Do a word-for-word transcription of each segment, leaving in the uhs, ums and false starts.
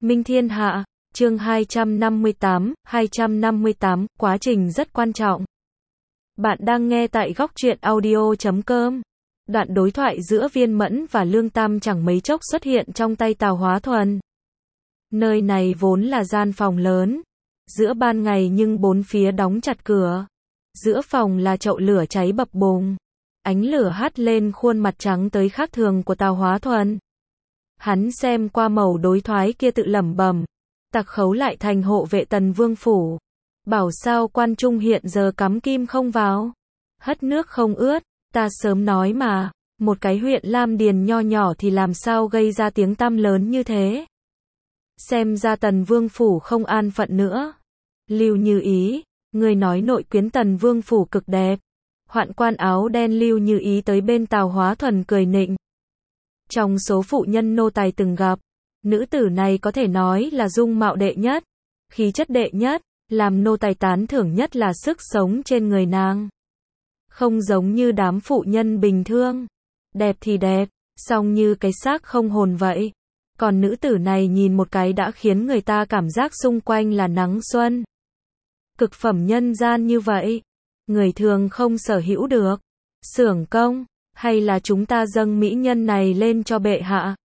Minh Thiên Hạ, chương hai trăm năm mươi tám, hai trăm năm mươi tám, quá trình rất quan trọng. Bạn đang nghe tại góc truyện audio chấm com. Đoạn đối thoại giữa Viên Mẫn và Lương Tam chẳng mấy chốc xuất hiện trong tay Tào Hóa Thuần. Nơi này vốn là gian phòng lớn, giữa ban ngày nhưng bốn phía đóng chặt cửa. Giữa phòng là chậu lửa cháy bập bùng. Ánh lửa hắt lên khuôn mặt trắng tới khác thường của Tào Hóa Thuần. Hắn xem qua mẩu đối thoại kia tự lẩm bẩm, tặc khấu lại thành hộ vệ Tần Vương phủ. Bảo sao quan trung hiện giờ cắm kim không vào, hất nước không ướt, ta sớm nói mà, một cái huyện Lam Điền nho nhỏ thì làm sao gây ra tiếng tăm lớn như thế. Xem ra Tần Vương phủ không an phận nữa. Lưu Như Ý, người nói nội quyến Tần Vương phủ cực đẹp. Hoạn quan áo đen Lưu Như Ý tới bên Tào Hóa Thuần cười nịnh. Trong số phụ nhân nô tài từng gặp, nữ tử này có thể nói là dung mạo đệ nhất, khí chất đệ nhất, làm nô tài tán thưởng nhất là sức sống trên người nàng. Không giống như đám phụ nhân bình thường, đẹp thì đẹp, song như cái xác không hồn vậy. Còn nữ tử này nhìn một cái đã khiến người ta cảm giác xung quanh là nắng xuân. Cực phẩm nhân gian như vậy, người thường không sở hữu được. Xưởng công, hay là chúng ta dâng mỹ nhân này lên cho bệ hạ?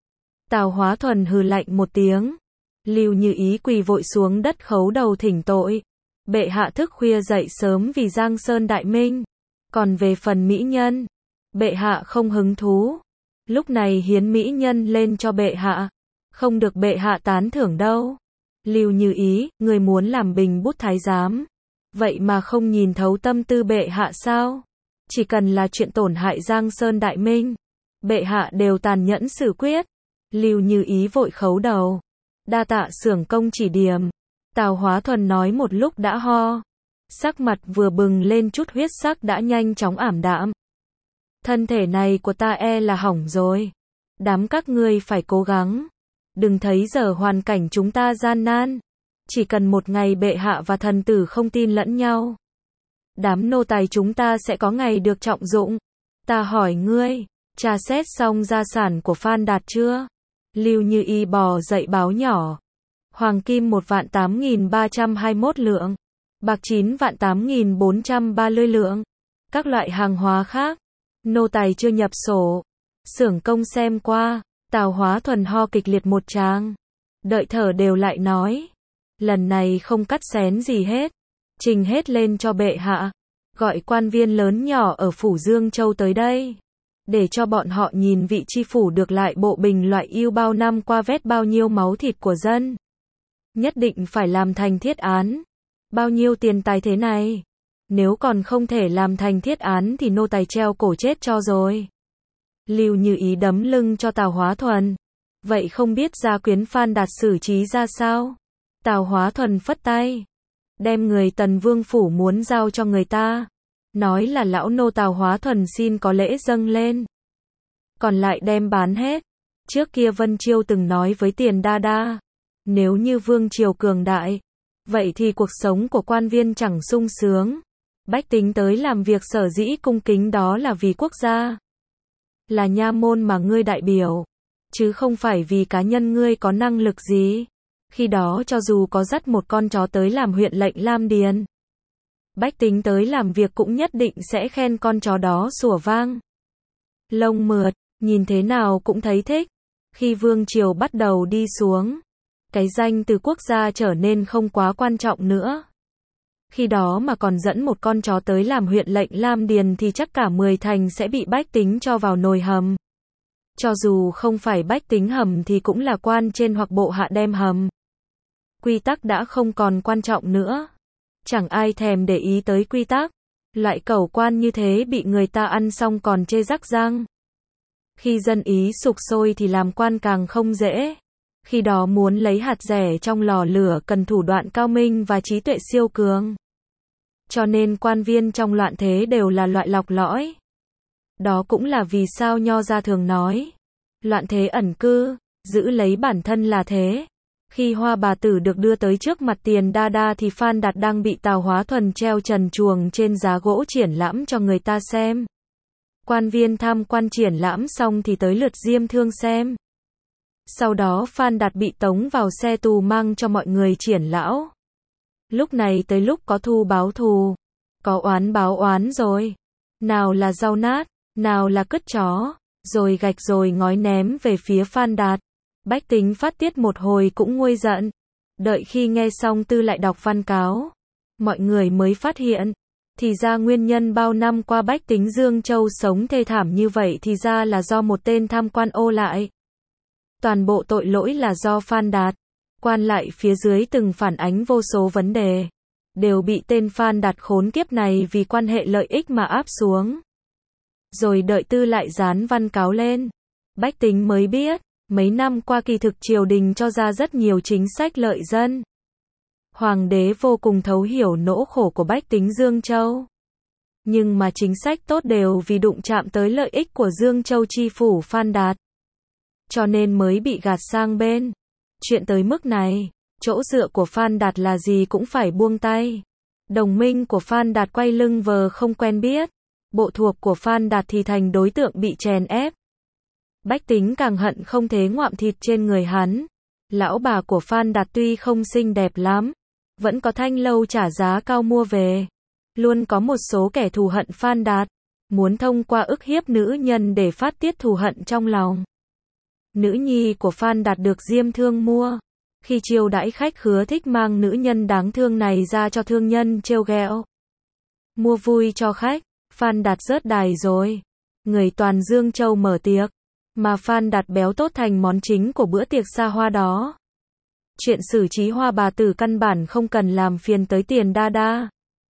Tào Hóa Thuần hừ lạnh một tiếng. Lưu Như Ý quỳ vội xuống đất khấu đầu thỉnh tội. Bệ hạ thức khuya dậy sớm vì Giang Sơn đại minh. Còn về phần mỹ nhân, bệ hạ không hứng thú. Lúc này hiến mỹ nhân lên cho bệ hạ, không được bệ hạ tán thưởng đâu. Lưu Như Ý, người muốn làm bình bút thái giám, vậy mà không nhìn thấu tâm tư bệ hạ sao? Chỉ cần là chuyện tổn hại Giang Sơn đại minh, bệ hạ đều tàn nhẫn xử quyết. Lưu Như Ý vội khấu đầu. Đa tạ xưởng công chỉ điểm. Tào Hóa Thuần nói một lúc đã ho. Sắc mặt vừa bừng lên chút huyết sắc đã nhanh chóng ảm đạm. Thân thể này của ta e là hỏng rồi. Đám các ngươi phải cố gắng. Đừng thấy giờ hoàn cảnh chúng ta gian nan. Chỉ cần một ngày bệ hạ và thần tử không tin lẫn nhau, đám nô tài chúng ta sẽ có ngày được trọng dụng. Ta hỏi ngươi, tra xét xong gia sản của Phan Đạt chưa? Lưu Như Y bò dậy báo nhỏ. Hoàng kim một vạn tám nghìn ba trăm hai mươi mốt lượng. Bạc chín vạn tám nghìn bốn trăm ba mươi lượng. Các loại hàng hóa khác, nô tài chưa nhập sổ. Xưởng công xem qua. Tào Hóa Thuần ho kịch liệt một tràng. Đợi thở đều lại nói. Lần này không cắt xén gì hết. Trình hết lên cho bệ hạ. Gọi quan viên lớn nhỏ ở phủ Dương Châu tới đây. Để cho bọn họ nhìn vị chi phủ được lại bộ bình loại yêu bao năm qua vét bao nhiêu máu thịt của dân. Nhất định phải làm thành thiết án. Bao nhiêu tiền tài thế này? Nếu còn không thể làm thành thiết án thì nô tài treo cổ chết cho rồi. Lưu Như Ý đấm lưng cho Tào Hóa Thuần. Vậy không biết gia quyến Phan Đạt xử trí ra sao? Tào Hóa Thuần phất tay. Đem người Tần Vương phủ muốn giao cho người ta. Nói là lão nô Tào Hóa Thuần xin có lễ dâng lên. Còn lại đem bán hết. Trước kia Vân Chiêu từng nói với Tiền Đa Đa. Nếu như Vương Triều cường đại, vậy thì cuộc sống của quan viên chẳng sung sướng. Bách tính tới làm việc sở dĩ cung kính đó là vì quốc gia. Là nha môn mà ngươi đại biểu. Chứ không phải vì cá nhân ngươi có năng lực gì. Khi đó cho dù có dắt một con chó tới làm huyện lệnh Lam Điền, bách tính tới làm việc cũng nhất định sẽ khen con chó đó sủa vang. Lông mượt, nhìn thế nào cũng thấy thích. Khi Vương Triều bắt đầu đi xuống, cái danh từ quốc gia trở nên không quá quan trọng nữa. Khi đó mà còn dẫn một con chó tới làm huyện lệnh Lam Điền thì chắc cả mười thành sẽ bị bách tính cho vào nồi hầm. Cho dù không phải bách tính hầm thì cũng là quan trên hoặc bộ hạ đem hầm. Quy tắc đã không còn quan trọng nữa. Chẳng ai thèm để ý tới quy tắc. Loại cẩu quan như thế bị người ta ăn xong còn chê rắc răng. Khi dân ý sục sôi thì làm quan càng không dễ. Khi đó muốn lấy hạt rẻ trong lò lửa cần thủ đoạn cao minh và trí tuệ siêu cường. Cho nên quan viên trong loạn thế đều là loại lọc lõi. Đó cũng là vì sao Nho gia thường nói. Loạn thế ẩn cư, giữ lấy bản thân là thế. Khi Hoa bà tử được đưa tới trước mặt Tiền Đa Đa thì Phan Đạt đang bị Tào Hóa Thuần treo trần truồng trên giá gỗ triển lãm cho người ta xem. Quan viên tham quan triển lãm xong thì tới lượt Diêm Thương xem. Sau đó Phan Đạt bị tống vào xe tù mang cho mọi người triển lão. Lúc này tới lúc có thù báo thù, có oán báo oán rồi. Nào là rau nát, nào là cứt chó, rồi gạch rồi ngói ném về phía Phan Đạt. Bách Tính phát tiết một hồi cũng nguôi giận. Đợi khi nghe xong Tư lại đọc văn cáo, mọi người mới phát hiện, thì ra nguyên nhân bao năm qua bách tính Dương Châu sống thê thảm như vậy thì ra là do một tên tham quan ô lại. Toàn bộ tội lỗi là do Phan Đạt. Quan lại phía dưới từng phản ánh vô số vấn đề, đều bị tên Phan Đạt khốn kiếp này vì quan hệ lợi ích mà áp xuống. Rồi đợi Tư lại dán văn cáo lên, bách tính mới biết, mấy năm qua kỳ thực triều đình cho ra rất nhiều chính sách lợi dân. Hoàng đế vô cùng thấu hiểu nỗi khổ của bách tính Dương Châu. Nhưng mà chính sách tốt đều vì đụng chạm tới lợi ích của Dương Châu chi phủ Phan Đạt. Cho nên mới bị gạt sang bên. Chuyện tới mức này, chỗ dựa của Phan Đạt là gì cũng phải buông tay. Đồng minh của Phan Đạt quay lưng vờ không quen biết. Bộ thuộc của Phan Đạt thì thành đối tượng bị chèn ép. Bách tính càng hận không thế ngoạm thịt trên người hắn. Lão bà của Phan Đạt tuy không xinh đẹp lắm, vẫn có thanh lâu trả giá cao mua về. Luôn có một số kẻ thù hận Phan Đạt, muốn thông qua ức hiếp nữ nhân để phát tiết thù hận trong lòng. Nữ nhi của Phan Đạt được Diêm Thương mua. Khi chiêu đãi khách khứa thích mang nữ nhân đáng thương này ra cho thương nhân trêu ghẹo. Mua vui cho khách, Phan Đạt rớt đài rồi. Người toàn Dương Châu mở tiệc, mà Phan Đạt béo tốt thành món chính của bữa tiệc xa hoa đó. Chuyện xử trí Hoa bà tử căn bản không cần làm phiền tới Tiền Đa Đa.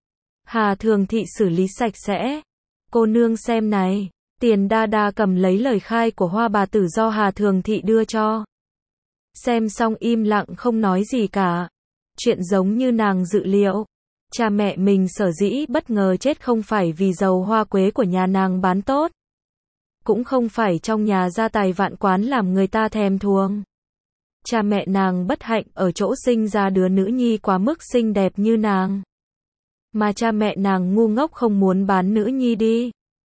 Hà Thường Thị xử lý sạch sẽ. Cô nương xem này, Tiền Đa Đa cầm lấy lời khai của Hoa bà tử do Hà Thường Thị đưa cho. Xem xong im lặng không nói gì cả. Chuyện giống như nàng dự liệu. Cha mẹ mình sở dĩ bất ngờ chết không phải vì dầu hoa quế của nhà nàng bán tốt. Cũng không phải trong nhà gia tài vạn quán làm người ta thèm thuồng. Cha mẹ nàng bất hạnh ở chỗ sinh ra đứa nữ nhi quá mức xinh đẹp như nàng. Mà cha mẹ nàng ngu ngốc không muốn bán nữ nhi đi.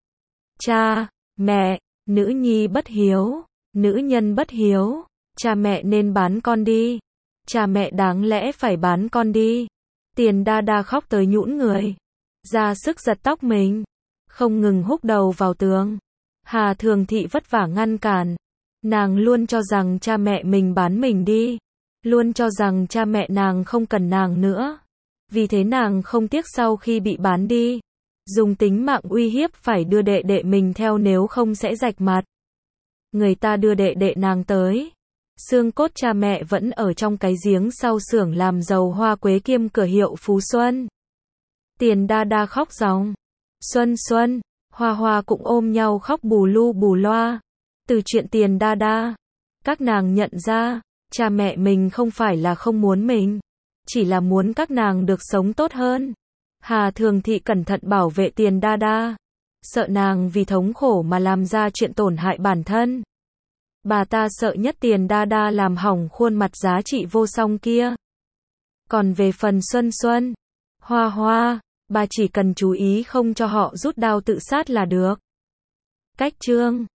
Cha, mẹ, nữ nhi bất hiếu, nữ nhân bất hiếu, cha mẹ nên bán con đi. Cha mẹ đáng lẽ phải bán con đi. Tiền Đa Đa khóc tới nhũn người, ra sức giật tóc mình, không ngừng húc đầu vào tường. Hà Thường Thị vất vả ngăn cản. Nàng luôn cho rằng cha mẹ mình bán mình đi. Luôn cho rằng cha mẹ nàng không cần nàng nữa. Vì thế nàng không tiếc sau khi bị bán đi. Dùng tính mạng uy hiếp phải đưa đệ đệ mình theo nếu không sẽ rạch mặt. Người ta đưa đệ đệ nàng tới. Xương cốt cha mẹ vẫn ở trong cái giếng sau xưởng làm dầu hoa quế kiêm cửa hiệu Phú Xuân. Tiền Đa Đa khóc ròng. Xuân Xuân, Hoa Hoa cũng ôm nhau khóc bù lu bù loa. Từ chuyện Tiền Đa Đa, các nàng nhận ra, cha mẹ mình không phải là không muốn mình, chỉ là muốn các nàng được sống tốt hơn. Hà Thường Thị cẩn thận bảo vệ Tiền Đa Đa, sợ nàng vì thống khổ mà làm ra chuyện tổn hại bản thân. Bà ta sợ nhất Tiền Đa Đa làm hỏng khuôn mặt giá trị vô song kia. Còn về phần Xuân Xuân, Hoa Hoa, bà chỉ cần chú ý không cho họ rút đao tự sát là được. Cách chương